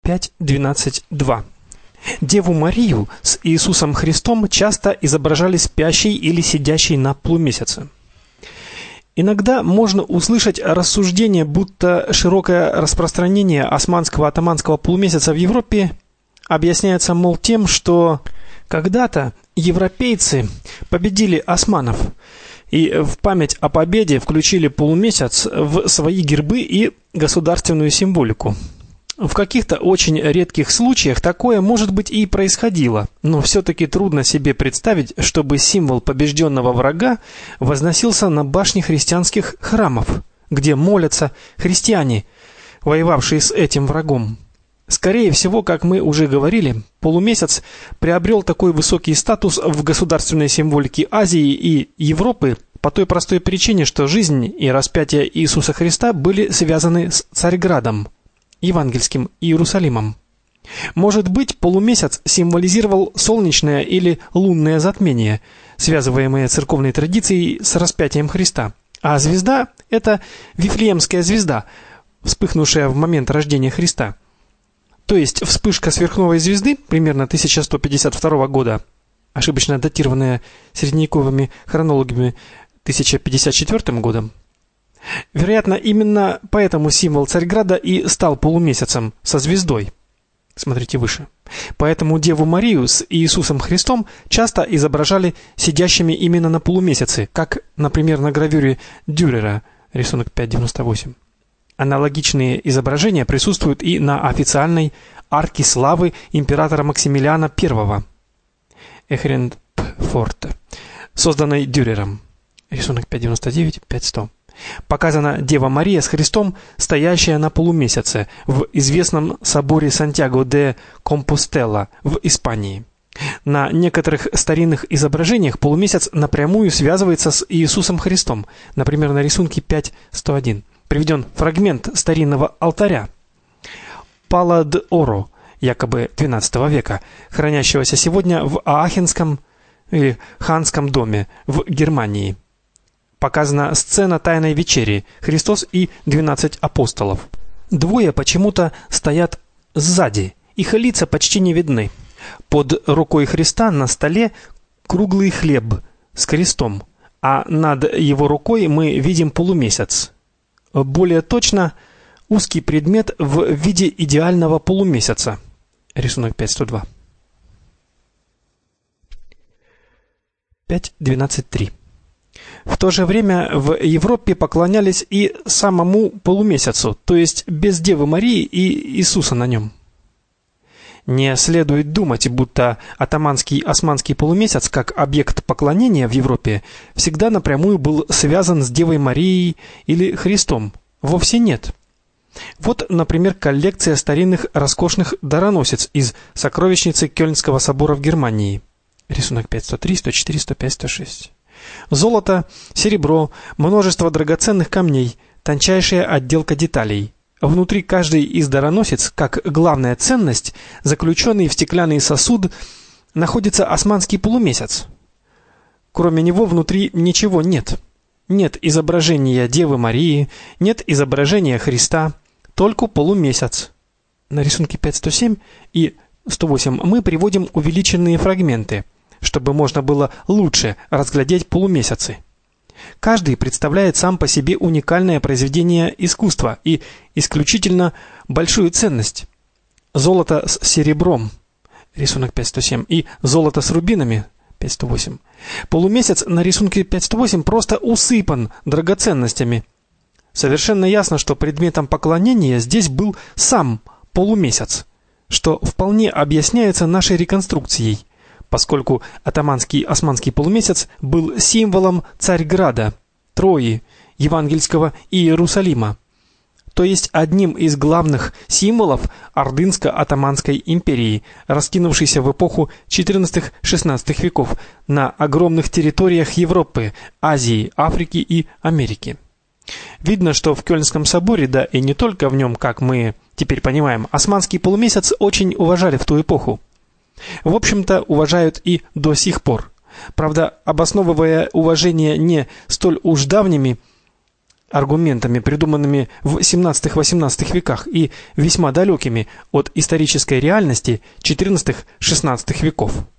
5.12.2. Деву Марию с Иисусом Христом часто изображали спящей или сидящей на полумесяце. Иногда можно услышать рассуждение, будто широкое распространение османского-атаманского полумесяца в Европе объясняется, мол, тем, что когда-то европейцы победили османов и в память о победе включили полумесяц в свои гербы и государственную символику. В каких-то очень редких случаях такое, может быть, и происходило, но все-таки трудно себе представить, чтобы символ побежденного врага возносился на башне христианских храмов, где молятся христиане, воевавшие с этим врагом. Скорее всего, как мы уже говорили, полумесяц приобрел такой высокий статус в государственной символике Азии и Европы по той простой причине, что жизнь и распятие Иисуса Христа были связаны с Царьградом, евангельским Иерусалимом. Может быть, полумесяц символизировал солнечное или лунное затмение, связываемое церковной традицией с распятием Христа. А звезда – это Вифлеемская звезда, вспыхнувшая в момент рождения Христа. То есть вспышка сверхновой звезды, примерно 1152 года, ошибочно датированная средневековыми хронологами 1054 годом. Вероятно, именно поэтому символ Царьграда и стал полумесяцем со звездой. Смотрите выше. Поэтому Деву Марию с Иисусом Христом часто изображали сидящими именно на полумесяце, как, например, на гравюре Дюрера, рисунок 5.98. Аналогичные изображения присутствуют и на официальной арке славы императора Максимилиана I, Эхренпфорте, созданной Дюрером, рисунок 5.99, 5.100. Показана Дева Мария с Христом, стоящая на полумесяце в известном соборе Сантьяго де Компостела в Испании. На некоторых старинных изображениях полумесяц напрямую связывается с Иисусом Христом, например, на рисунке 5.101. Приведен фрагмент старинного алтаря Пала де Оро, якобы XII века, хранящегося сегодня в Аахенском или Ханском доме в Германии. Показана сцена Тайной вечери, Христос и 12 апостолов. Двое почему-то стоят сзади, их лица почти не видны. Под рукой Христа на столе круглый хлеб с крестом, а над его рукой мы видим полумесяц. Более точно, узкий предмет в виде идеального полумесяца. Рисунок 5.102. 5.12.3. В то же время в Европе поклонялись и самому полумесяцу, то есть без Девы Марии и Иисуса на нем. Не следует думать, будто атаманский османский полумесяц как объект поклонения в Европе всегда напрямую был связан с Девой Марией или Христом. Вовсе нет. Вот, например, коллекция старинных роскошных дароносиц из сокровищницы Кёльнского собора в Германии. Рисунок 5.103, 104, 105, 106. Золото, серебро, множество драгоценных камней, тончайшая отделка деталей. Внутри каждой из дароносиц, как главная ценность, заключенный в стеклянный сосуд, находится османский полумесяц. Кроме него внутри ничего нет. Нет изображения Девы Марии, нет изображения Христа, только полумесяц. На рисунке 5.107 и 108 мы приводим увеличенные фрагменты, чтобы можно было лучше разглядеть полумесяцы. Каждый представляет сам по себе уникальное произведение искусства и исключительно большую ценность. Золото с серебром, рисунок 5.107, и золото с рубинами, 5.108. Полумесяц на рисунке 5.108 просто усыпан драгоценностями. Совершенно ясно, что предметом поклонения здесь был сам полумесяц, что вполне объясняется нашей реконструкцией, поскольку атаманский османский полумесяц был символом Царьграда, Трои, евангельского Иерусалима, то есть одним из главных символов Ордынско-Атаманской империи, раскинувшейся в эпоху XIV-XVI веков на огромных территориях Европы, Азии, Африки и Америки. Видно, что в Кёльнском соборе, да и не только в нем, как мы теперь понимаем, османский полумесяц очень уважали в ту эпоху. В общем-то, уважают и до сих пор. Правда, обосновывая уважение не столь уж давними аргументами, придуманными в XVII-XVIII веках и весьма далекими от исторической реальности XIV-XVI веков.